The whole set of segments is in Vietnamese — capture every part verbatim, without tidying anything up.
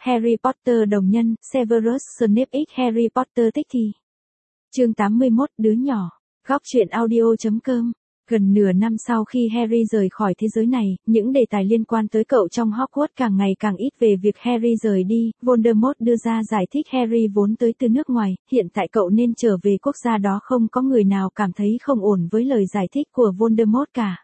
Harry Potter đồng nhân, Severus Snape x Harry Potter tích thì. Chương tám mươi mốt, đứa nhỏ. Góc truyện audio.com. Gần nửa năm sau khi Harry rời khỏi thế giới này, những đề tài liên quan tới cậu trong Hogwarts càng ngày càng ít. Về việc Harry rời đi, Voldemort đưa ra giải thích Harry vốn tới từ nước ngoài, hiện tại cậu nên trở về quốc gia đó. Không có người nào cảm thấy không ổn với lời giải thích của Voldemort cả.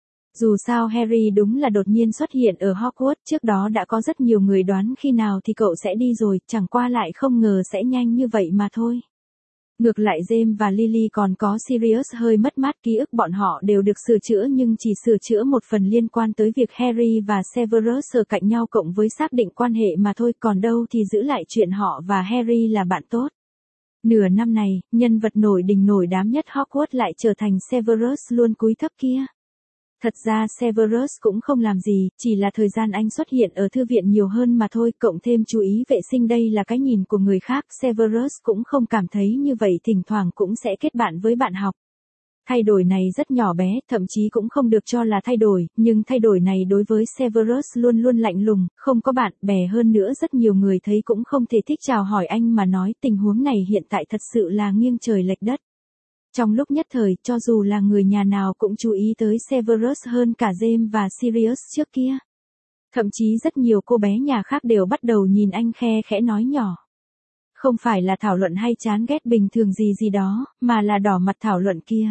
Dù sao Harry đúng là đột nhiên xuất hiện ở Hogwarts, trước đó đã có rất nhiều người đoán khi nào thì cậu sẽ đi rồi, chẳng qua lại không ngờ sẽ nhanh như vậy mà thôi. Ngược lại James và Lily còn có Sirius hơi mất mát, ký ức bọn họ đều được sửa chữa nhưng chỉ sửa chữa một phần liên quan tới việc Harry và Severus ở cạnh nhau cộng với xác định quan hệ mà thôi, còn đâu thì giữ lại chuyện họ và Harry là bạn tốt. Nửa năm này, nhân vật nổi đình nổi đám nhất Hogwarts lại trở thành Severus luôn cúi thấp kia. Thật ra Severus cũng không làm gì, chỉ là thời gian anh xuất hiện ở thư viện nhiều hơn mà thôi, cộng thêm chú ý vệ sinh. Đây là cái nhìn của người khác, Severus cũng không cảm thấy như vậy, thỉnh thoảng cũng sẽ kết bạn với bạn học. Thay đổi này rất nhỏ bé, thậm chí cũng không được cho là thay đổi, nhưng thay đổi này đối với Severus luôn luôn lạnh lùng, không có bạn bè, hơn nữa rất nhiều người thấy cũng không thể thích chào hỏi anh mà nói. Tình huống này hiện tại thật sự là nghiêng trời lệch đất. Trong lúc nhất thời, cho dù là người nhà nào cũng chú ý tới Severus hơn cả James và Sirius trước kia. Thậm chí rất nhiều cô bé nhà khác đều bắt đầu nhìn anh khe khẽ nói nhỏ. Không phải là thảo luận hay chán ghét bình thường gì gì đó, mà là đỏ mặt thảo luận kia.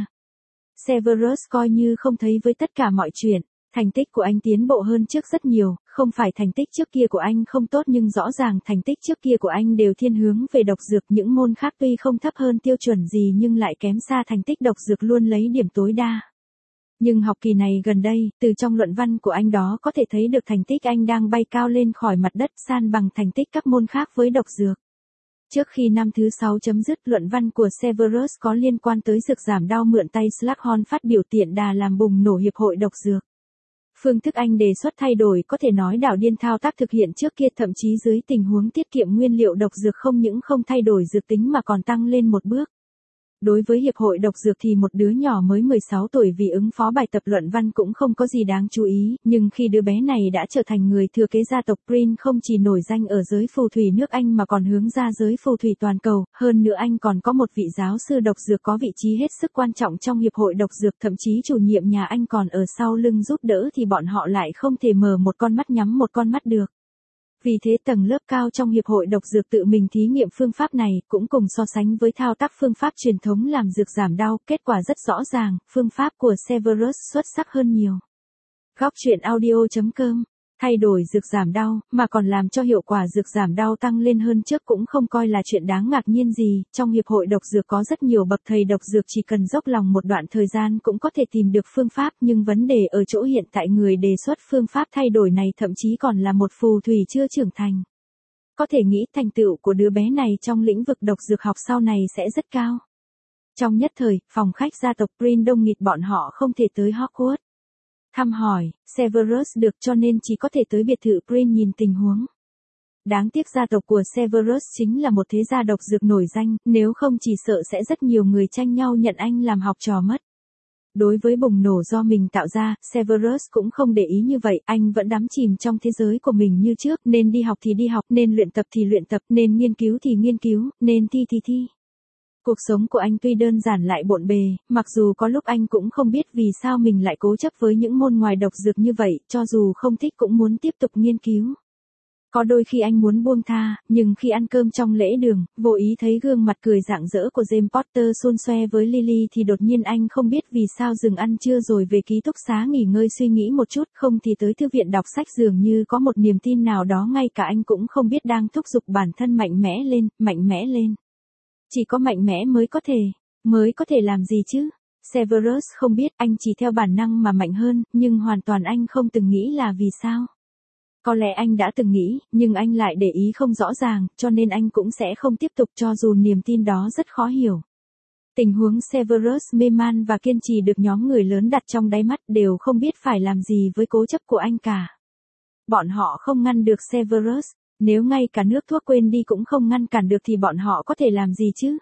Severus coi như không thấy với tất cả mọi chuyện. Thành tích của anh tiến bộ hơn trước rất nhiều, không phải thành tích trước kia của anh không tốt nhưng rõ ràng thành tích trước kia của anh đều thiên hướng về độc dược. Những môn khác tuy không thấp hơn tiêu chuẩn gì nhưng lại kém xa thành tích độc dược, luôn lấy điểm tối đa. Nhưng học kỳ này gần đây, từ trong luận văn của anh đó có thể thấy được thành tích anh đang bay cao lên khỏi mặt đất, san bằng thành tích các môn khác với độc dược. Trước khi năm thứ sáu chấm dứt, luận văn của Severus có liên quan tới dược giảm đau mượn tay Slughorn phát biểu tiện đà làm bùng nổ hiệp hội độc dược. Phương thức anh đề xuất thay đổi có thể nói đảo điên thao tác thực hiện trước kia, thậm chí dưới tình huống tiết kiệm nguyên liệu độc dược không những không thay đổi dược tính mà còn tăng lên một bước. Đối với hiệp hội độc dược thì một đứa nhỏ mới mười sáu tuổi vì ứng phó bài tập luận văn cũng không có gì đáng chú ý, nhưng khi đứa bé này đã trở thành người thừa kế gia tộc Prin, không chỉ nổi danh ở giới phù thủy nước Anh mà còn hướng ra giới phù thủy toàn cầu, hơn nữa anh còn có một vị giáo sư độc dược có vị trí hết sức quan trọng trong hiệp hội độc dược, thậm chí chủ nhiệm nhà anh còn ở sau lưng giúp đỡ, thì bọn họ lại không thể mở một con mắt nhắm một con mắt được. Vì thế tầng lớp cao trong hiệp hội độc dược tự mình thí nghiệm phương pháp này, cũng cùng so sánh với thao tác phương pháp truyền thống làm dược giảm đau, kết quả rất rõ ràng, phương pháp của Severus xuất sắc hơn nhiều. Góc truyện audio.com. Thay đổi dược giảm đau, mà còn làm cho hiệu quả dược giảm đau tăng lên hơn trước cũng không coi là chuyện đáng ngạc nhiên gì. Trong hiệp hội độc dược có rất nhiều bậc thầy độc dược, chỉ cần dốc lòng một đoạn thời gian cũng có thể tìm được phương pháp, nhưng vấn đề ở chỗ hiện tại người đề xuất phương pháp thay đổi này thậm chí còn là một phù thủy chưa trưởng thành. Có thể nghĩ thành tựu của đứa bé này trong lĩnh vực độc dược học sau này sẽ rất cao. Trong nhất thời, phòng khách gia tộc Prin đông nghịt, bọn họ không thể tới Hogwarts thăm hỏi Severus được, cho nên chỉ có thể tới biệt thự Prin nhìn tình huống. Đáng tiếc gia tộc của Severus chính là một thế gia độc dược nổi danh, nếu không chỉ sợ sẽ rất nhiều người tranh nhau nhận anh làm học trò mất. Đối với bùng nổ do mình tạo ra, Severus cũng không để ý như vậy, anh vẫn đắm chìm trong thế giới của mình như trước, nên đi học thì đi học, nên luyện tập thì luyện tập, nên nghiên cứu thì nghiên cứu, nên thi thì thi. Cuộc sống của anh tuy đơn giản lại bộn bề, mặc dù có lúc anh cũng không biết vì sao mình lại cố chấp với những môn ngoài độc dược như vậy, cho dù không thích cũng muốn tiếp tục nghiên cứu. Có đôi khi anh muốn buông tha, nhưng khi ăn cơm trong lễ đường, vô ý thấy gương mặt cười rạng rỡ của James Potter xun xoe với Lily thì đột nhiên anh không biết vì sao dừng ăn trưa rồi về ký túc xá nghỉ ngơi suy nghĩ một chút, không thì tới thư viện đọc sách. Dường như có một niềm tin nào đó ngay cả anh cũng không biết đang thúc giục bản thân mạnh mẽ lên, mạnh mẽ lên. Chỉ có mạnh mẽ mới có thể, mới có thể làm gì chứ? Severus không biết, anh chỉ theo bản năng mà mạnh hơn, nhưng hoàn toàn anh không từng nghĩ là vì sao. Có lẽ anh đã từng nghĩ, nhưng anh lại để ý không rõ ràng, cho nên anh cũng sẽ không tiếp tục cho dù niềm tin đó rất khó hiểu. Tình huống Severus mê man và kiên trì được nhóm người lớn đặt trong đáy mắt, đều không biết phải làm gì với cố chấp của anh cả. Bọn họ không ngăn được Severus. Nếu ngay cả nước thuốc quên đi cũng không ngăn cản được thì bọn họ có thể làm gì chứ?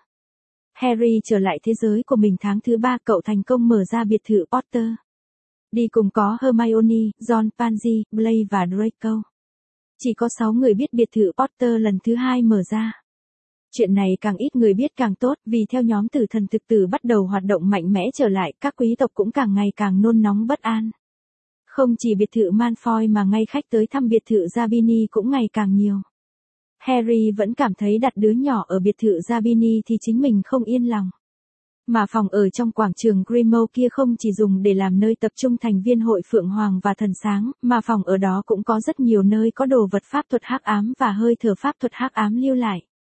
Harry trở lại thế giới của mình tháng thứ ba, cậu thành công mở ra biệt thự Potter. Đi cùng có Hermione, Ron, Pansy, Blaise và Draco. Chỉ có sáu người biết biệt thự Potter lần thứ hai mở ra. Chuyện này càng ít người biết càng tốt, vì theo nhóm tử thần thực tử bắt đầu hoạt động mạnh mẽ trở lại, các quý tộc cũng càng ngày càng nôn nóng bất an. Không chỉ biệt thự Malfoy mà ngay khách tới thăm biệt thự Zabini cũng ngày càng nhiều. Harry vẫn cảm thấy đặt đứa nhỏ ở biệt thự Zabini thì chính mình không yên lòng. Mà phòng ở trong quảng trường Grimmauld kia không chỉ dùng để làm nơi tập trung thành viên hội Phượng Hoàng và Thần Sáng, mà phòng ở đó cũng có rất nhiều nơi có đồ vật pháp thuật hắc ám và hơi thở pháp thuật hắc ám lưu lại.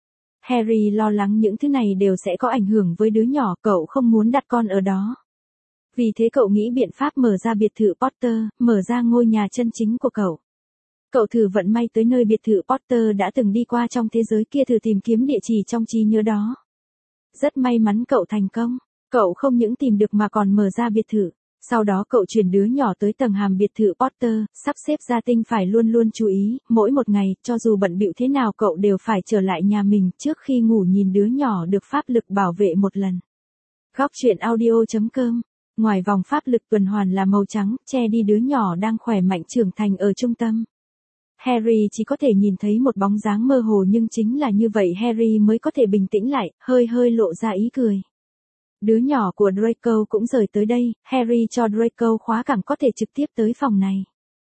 Harry lo lắng những thứ này đều sẽ có ảnh hưởng với đứa nhỏ, cậu không muốn đặt con ở đó. Vì thế cậu nghĩ biện pháp mở ra biệt thự Potter, mở ra ngôi nhà chân chính của cậu. Cậu thử vận may tới nơi biệt thự Potter đã từng đi qua trong thế giới kia, thử tìm kiếm địa chỉ trong trí nhớ đó. Rất may mắn cậu thành công, cậu không những tìm được mà còn mở ra biệt thự. Sau đó cậu chuyển đứa nhỏ tới tầng hàm biệt thự Potter, sắp xếp gia tinh phải luôn luôn chú ý, mỗi một ngày, cho dù bận bịu thế nào cậu đều phải trở lại nhà mình trước khi ngủ nhìn đứa nhỏ được pháp lực bảo vệ một lần. Góc truyện audio chấm com. Ngoài vòng pháp lực tuần hoàn là màu trắng, che đi đứa nhỏ đang khỏe mạnh trưởng thành ở trung tâm. Harry chỉ có thể nhìn thấy một bóng dáng mơ hồ, nhưng chính là như vậy Harry mới có thể bình tĩnh lại, hơi hơi lộ ra ý cười. Đứa nhỏ của Draco cũng rời tới đây, Harry cho Draco khóa cảng có thể trực tiếp tới phòng này.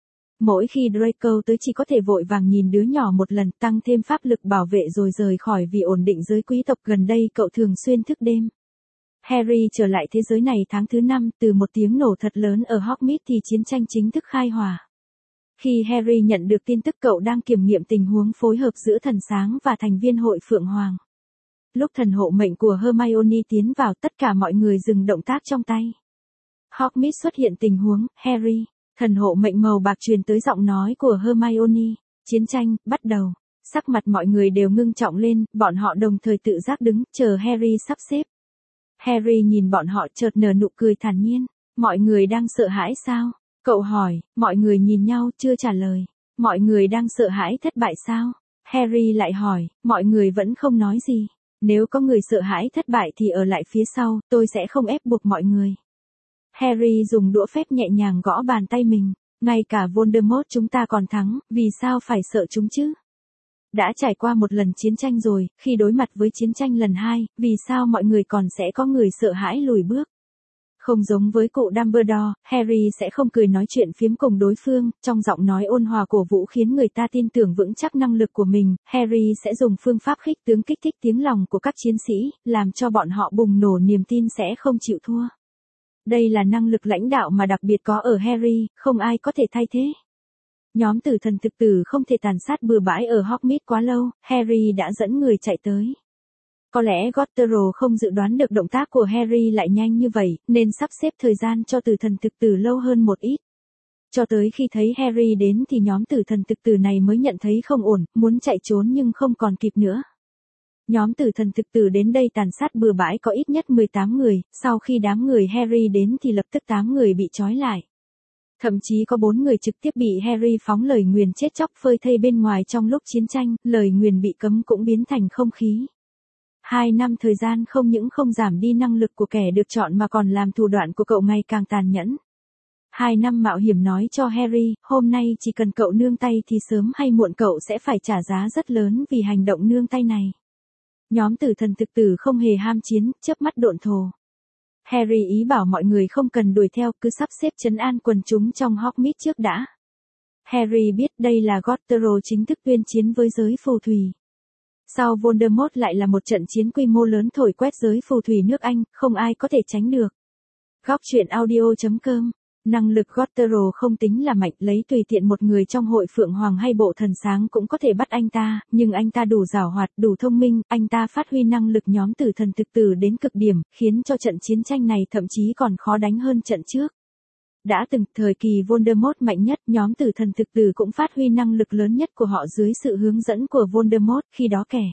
Mỗi khi Draco tới chỉ có thể vội vàng nhìn đứa nhỏ một lần, tăng thêm pháp lực bảo vệ rồi rời khỏi, vì ổn định giới quý tộc gần đây cậu thường xuyên thức đêm. Harry trở lại thế giới này tháng thứ năm, từ một tiếng nổ thật lớn ở Hogsmeade thì chiến tranh chính thức khai hỏa. Khi Harry nhận được tin tức cậu đang kiểm nghiệm tình huống phối hợp giữa Thần Sáng và thành viên hội Phượng Hoàng. Lúc thần hộ mệnh của Hermione tiến vào, tất cả mọi người dừng động tác trong tay. Hogsmeade xuất hiện tình huống, Harry, thần hộ mệnh màu bạc truyền tới giọng nói của Hermione. Chiến tranh, bắt đầu. Sắc mặt mọi người đều ngưng trọng lên, bọn họ đồng thời tự giác đứng, chờ Harry sắp xếp. Harry nhìn bọn họ chợt nở nụ cười thản nhiên. Mọi người đang sợ hãi sao? Cậu hỏi, mọi người nhìn nhau chưa trả lời. Mọi người đang sợ hãi thất bại sao? Harry lại hỏi, mọi người vẫn không nói gì. Nếu có người sợ hãi thất bại thì ở lại phía sau, tôi sẽ không ép buộc mọi người. Harry dùng đũa phép nhẹ nhàng gõ bàn tay mình. Ngay cả Voldemort chúng ta còn thắng, vì sao phải sợ chúng chứ? Đã trải qua một lần chiến tranh rồi, khi đối mặt với chiến tranh lần hai, vì sao mọi người còn sẽ có người sợ hãi lùi bước? Không giống với cụ Dumbledore, Harry sẽ không cười nói chuyện phiếm cùng đối phương, trong giọng nói ôn hòa cổ vũ khiến người ta tin tưởng vững chắc năng lực của mình. Harry sẽ dùng phương pháp khích tướng kích thích tiếng lòng của các chiến sĩ, làm cho bọn họ bùng nổ niềm tin sẽ không chịu thua. Đây là năng lực lãnh đạo mà đặc biệt có ở Harry, không ai có thể thay thế. Nhóm tử thần thực tử không thể tàn sát bừa bãi ở Hogsmeade quá lâu, Harry đã dẫn người chạy tới. Có lẽ Gotteron không dự đoán được động tác của Harry lại nhanh như vậy, nên sắp xếp thời gian cho tử thần thực tử lâu hơn một ít. Cho tới khi thấy Harry đến thì nhóm tử thần thực tử này mới nhận thấy không ổn, muốn chạy trốn nhưng không còn kịp nữa. Nhóm tử thần thực tử đến đây tàn sát bừa bãi có ít nhất mười tám người, sau khi đám người Harry đến thì lập tức tám người bị trói lại. Thậm chí có bốn người trực tiếp bị Harry phóng lời nguyền chết chóc phơi thây bên ngoài trong lúc chiến tranh, lời nguyền bị cấm cũng biến thành không khí. Hai năm thời gian không những không giảm đi năng lực của kẻ được chọn mà còn làm thủ đoạn của cậu ngày càng tàn nhẫn. Hai năm mạo hiểm nói cho Harry, hôm nay chỉ cần cậu nương tay thì sớm hay muộn cậu sẽ phải trả giá rất lớn vì hành động nương tay này. Nhóm tử thần thực tử không hề ham chiến, chớp mắt độn thổ. Harry ý bảo mọi người không cần đuổi theo, cứ sắp xếp trấn an quần chúng trong Hogsmeade trước đã. Harry biết đây là Gotteron chính thức tuyên chiến với giới phù thủy. Sau Voldemort lại là một trận chiến quy mô lớn thổi quét giới phù thủy nước Anh, không ai có thể tránh được. Góc truyện audio chấm com. Năng lực Gotteron không tính là mạnh, lấy tùy tiện một người trong hội Phượng Hoàng hay bộ Thần Sáng cũng có thể bắt anh ta, nhưng anh ta đủ giàu hoạt, đủ thông minh, anh ta phát huy năng lực nhóm tử thần thực tử đến cực điểm, khiến cho trận chiến tranh này thậm chí còn khó đánh hơn trận trước. Đã từng thời kỳ Voldemort mạnh nhất, nhóm tử thần thực tử cũng phát huy năng lực lớn nhất của họ dưới sự hướng dẫn của Voldemort, khi đó kẻ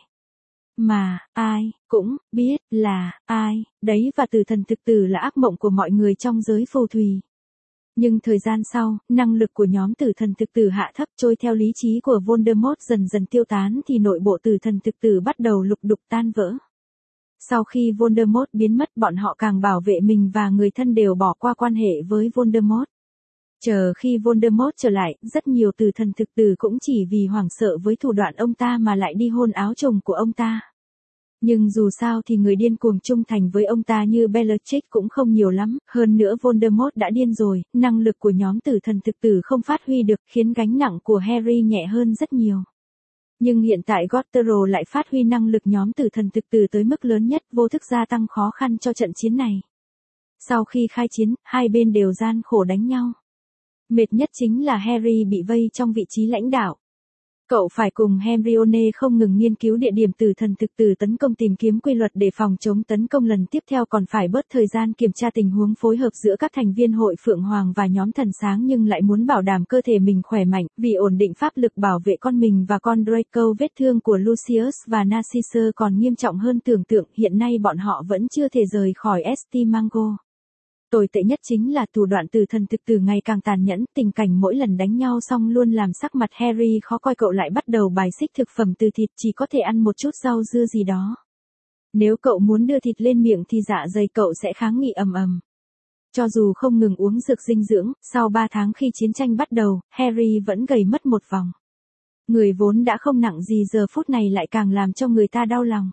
mà ai cũng biết là ai đấy, và tử thần thực tử là ác mộng của mọi người trong giới phù thủy. Nhưng thời gian sau, năng lực của nhóm tử thần thực tử hạ thấp, trôi theo lý trí của Voldemort dần dần tiêu tán thì nội bộ tử thần thực tử bắt đầu lục đục tan vỡ. Sau khi Voldemort biến mất, bọn họ càng bảo vệ mình và người thân đều bỏ qua quan hệ với Voldemort. Chờ khi Voldemort trở lại, rất nhiều tử thần thực tử cũng chỉ vì hoảng sợ với thủ đoạn ông ta mà lại đi hôn áo chồng của ông ta. Nhưng dù sao thì người điên cuồng trung thành với ông ta như Bellatrix cũng không nhiều lắm, hơn nữa Voldemort đã điên rồi, năng lực của nhóm tử thần thực tử không phát huy được khiến gánh nặng của Harry nhẹ hơn rất nhiều. Nhưng hiện tại Gotero lại phát huy năng lực nhóm tử thần thực tử tới mức lớn nhất, vô thức gia tăng khó khăn cho trận chiến này. Sau khi khai chiến, hai bên đều gian khổ đánh nhau. Mệt nhất chính là Harry bị vây trong vị trí lãnh đạo. Cậu phải cùng Hermione không ngừng nghiên cứu địa điểm tử thần thực tử tấn công, tìm kiếm quy luật để phòng chống tấn công lần tiếp theo, còn phải bớt thời gian kiểm tra tình huống phối hợp giữa các thành viên hội Phượng Hoàng và nhóm thần sáng, nhưng lại muốn bảo đảm cơ thể mình khỏe mạnh, vì ổn định pháp lực bảo vệ con mình và con Draco. Vết thương của Lucius và Narcissus còn nghiêm trọng hơn tưởng tượng, hiện nay bọn họ vẫn chưa thể rời khỏi Estimango. Tồi tệ nhất chính là thủ đoạn tử thần thực tử ngày càng tàn nhẫn, tình cảnh mỗi lần đánh nhau xong luôn làm sắc mặt Harry khó coi, cậu lại bắt đầu bài xích thực phẩm từ thịt, chỉ có thể ăn một chút rau dưa gì đó. Nếu cậu muốn đưa thịt lên miệng thì dạ dày cậu sẽ kháng nghị ầm ầm. Cho dù không ngừng uống dược dinh dưỡng, sau ba tháng khi chiến tranh bắt đầu, Harry vẫn gầy mất một vòng. Người vốn đã không nặng gì giờ phút này lại càng làm cho người ta đau lòng.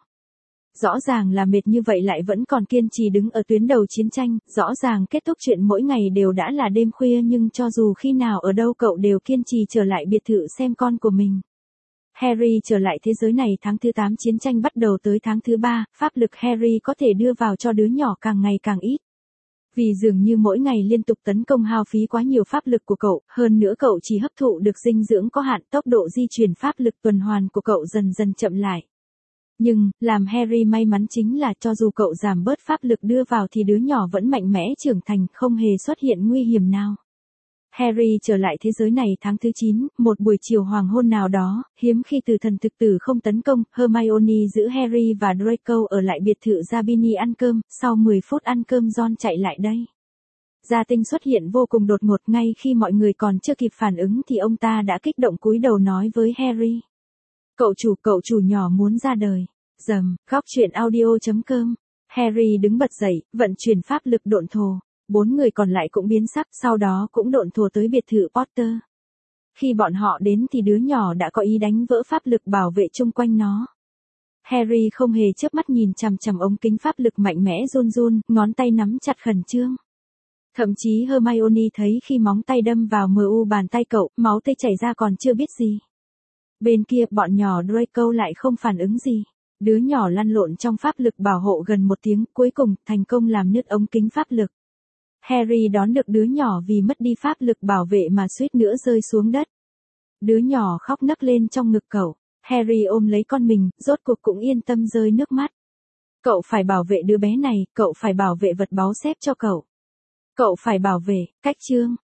Rõ ràng là mệt như vậy lại vẫn còn kiên trì đứng ở tuyến đầu chiến tranh, rõ ràng kết thúc chuyện mỗi ngày đều đã là đêm khuya, nhưng cho dù khi nào ở đâu cậu đều kiên trì trở lại biệt thự xem con của mình. Harry trở lại thế giới này tháng thứ tám chiến tranh bắt đầu tới tháng thứ ba, pháp lực Harry có thể đưa vào cho đứa nhỏ càng ngày càng ít. Vì dường như mỗi ngày liên tục tấn công hao phí quá nhiều pháp lực của cậu, hơn nữa cậu chỉ hấp thụ được dinh dưỡng có hạn, tốc độ di chuyển pháp lực tuần hoàn của cậu dần dần chậm lại. Nhưng, làm Harry may mắn chính là cho dù cậu giảm bớt pháp lực đưa vào thì đứa nhỏ vẫn mạnh mẽ trưởng thành, không hề xuất hiện nguy hiểm nào. Harry trở lại thế giới này tháng thứ chín, một buổi chiều hoàng hôn nào đó, hiếm khi tử thần thực tử không tấn công, Hermione giữ Harry và Draco ở lại biệt thự Zabini ăn cơm, sau mười phút ăn cơm Ron chạy lại đây. Gia Tinh xuất hiện vô cùng đột ngột, ngay khi mọi người còn chưa kịp phản ứng thì ông ta đã kích động cúi đầu nói với Harry. Cậu chủ, cậu chủ nhỏ muốn ra đời. Dầm, góc truyện audio chấm com. Harry đứng bật dậy, vận chuyển pháp lực độn thổ. Bốn người còn lại cũng biến sắc, sau đó cũng độn thổ tới biệt thự Potter. Khi bọn họ đến thì đứa nhỏ đã có ý đánh vỡ pháp lực bảo vệ chung quanh nó. Harry không hề chớp mắt nhìn chằm chằm ống kính pháp lực mạnh mẽ run run, ngón tay nắm chặt khẩn trương. Thậm chí Hermione thấy khi móng tay đâm vào mờ u bàn tay cậu, máu tươi chảy ra còn chưa biết gì. Bên kia, bọn nhỏ Draco lại không phản ứng gì. Đứa nhỏ lăn lộn trong pháp lực bảo hộ gần một tiếng, cuối cùng, thành công làm nứt ống kính pháp lực. Harry đón được đứa nhỏ vì mất đi pháp lực bảo vệ mà suýt nữa rơi xuống đất. Đứa nhỏ khóc nấc lên trong ngực cậu. Harry ôm lấy con mình, rốt cuộc cũng yên tâm rơi nước mắt. Cậu phải bảo vệ đứa bé này, cậu phải bảo vệ vật báu xếp cho cậu. Cậu phải bảo vệ, cách chương.